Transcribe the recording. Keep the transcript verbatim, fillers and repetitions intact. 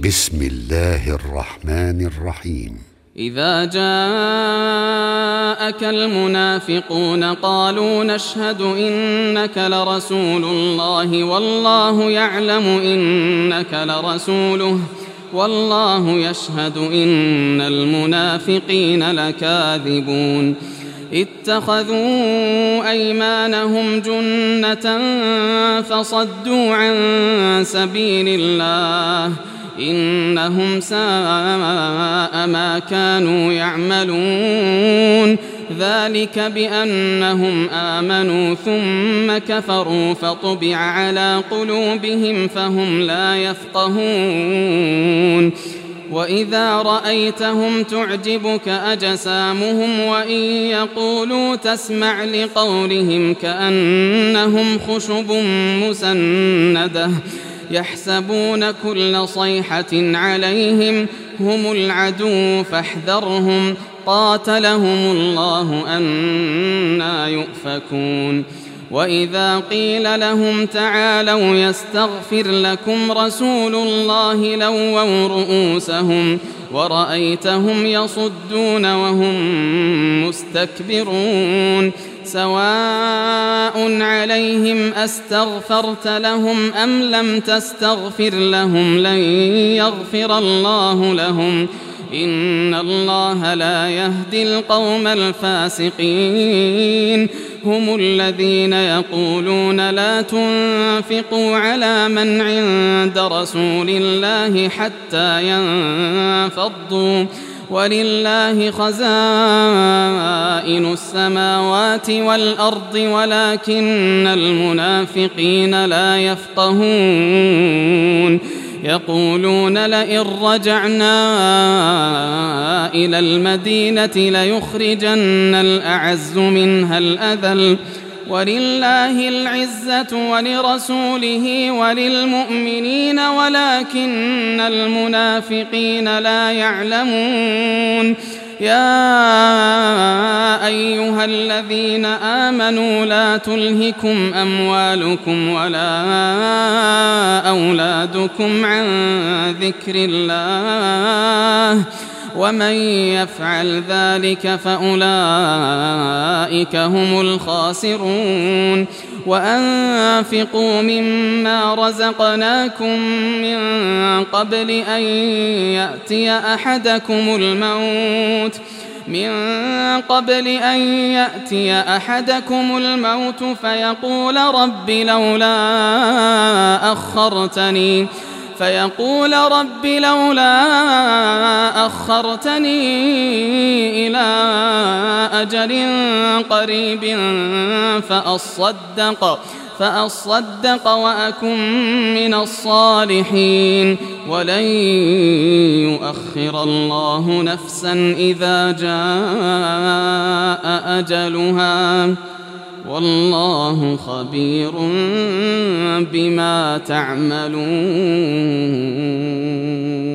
بسم الله الرحمن الرحيم. إذا جاءك المنافقون قالوا نشهد إنك لرسول الله والله يعلم إنك لرسوله والله يشهد إن المنافقين لكاذبون اتخذوا أيمانهم جنة فصدوا عن سبيل الله إنهم ساء ما كانوا يعملون ذلك بأنهم آمنوا ثم كفروا فطبع على قلوبهم فهم لا يفقهون وإذا رأيتهم تعجبك أجسامهم وإن يقولوا تسمع لقولهم كأنهم خشب مسندة يحسبون كل صيحة عليهم هم العدو فاحذرهم قاتلهم الله أنى يؤفكون وإذا قيل لهم تعالوا يستغفر لكم رسول الله لووا رؤوسهم ورأيتهم يصدون وهم مستكبرون سواء عليهم أستغفرت لهم أم لم تستغفر لهم لن يغفر الله لهم إن الله لا يهدي القوم الفاسقين هم الذين يقولون لا تنفقوا على من عند رسول الله حتى ينفضوا ولله خزائن السماوات والأرض ولكن المنافقين لا يفقهون يقولون لئن رجعنا إلى المدينة ليخرجن الأعز منها الأذل ولله العزة ولرسوله وللمؤمنين ولكن المنافقين لا يعلمون يا أيها الذين آمنوا لا تلهكم أموالكم ولا أولادكم عن ذكر الله ومن يفعل ذلك فأولئك هم الخاسرون وأنفقوا مما رزقناكم من قبل أن يأتي أحدكم الموت من قبل أن يأتي أحدكم الموت فيقول رب لولا أخرتني فيقول رب لولا أخرتني إلى أجل قريب فأصدق فأصدق وأكن من الصالحين ولن يؤخر الله نفسا إذا جاء أجلها والله خبير بما تعملون.